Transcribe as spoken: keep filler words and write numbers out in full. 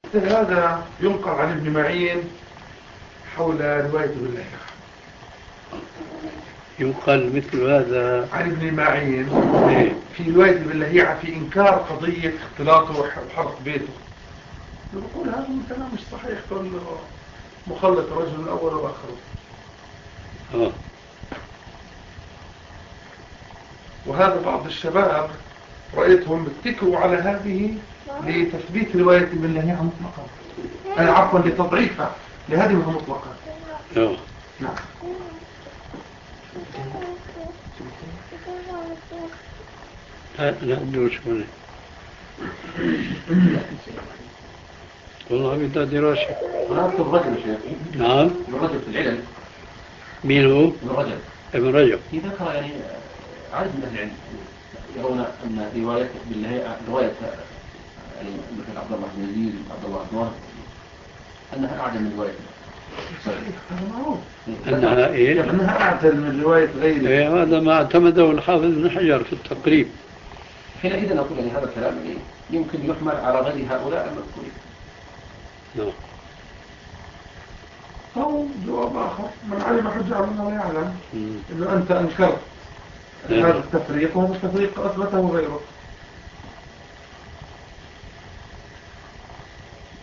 هذا ينقل عن ابن معين حول رواية باللهيعة. ينقل مثل هذا عن ابن معين في رواية باللهيعة في إنكار قضية اختلاطه وحرق بيته. يقول هذا من كلام مش صحيح، كل مخلط الرجل الأول والآخر. آه. وهذا بعض الشباب رأيتهم اتكوا على هذه لتثبيت رواية باللهيعة مطلقا، أنا عفوا لتضعيفها لهدمها مطلقا. آه. نعم. لا لا ندوش هنا والله بدأ دراسة. هذا الرجل يا شيخ. نعم. الرجل في العلل. مين هو؟ ابن رجب. ابن رجب. في ذكر يعني عدد من أهل العلم يرون أن رواية بالله رواية يعني مثل عبد الله بن يزيد وعبد الله بن وهب أنها أعجب من رواية. أنها إيه؟ أنها أعجب من رواية غيره. إيه هذا ما اعتمده الحافظ بن حجر في التقريب. حينئذ نقول يعني هذا الكلام يمكن يحمل على غير هؤلاء المذكورين. نعم. أو جواب آخر، من علم حجة منه لا يعلم إنه أنت أنكرت هذا التفريق، وهذا التفريق أثبته غيره.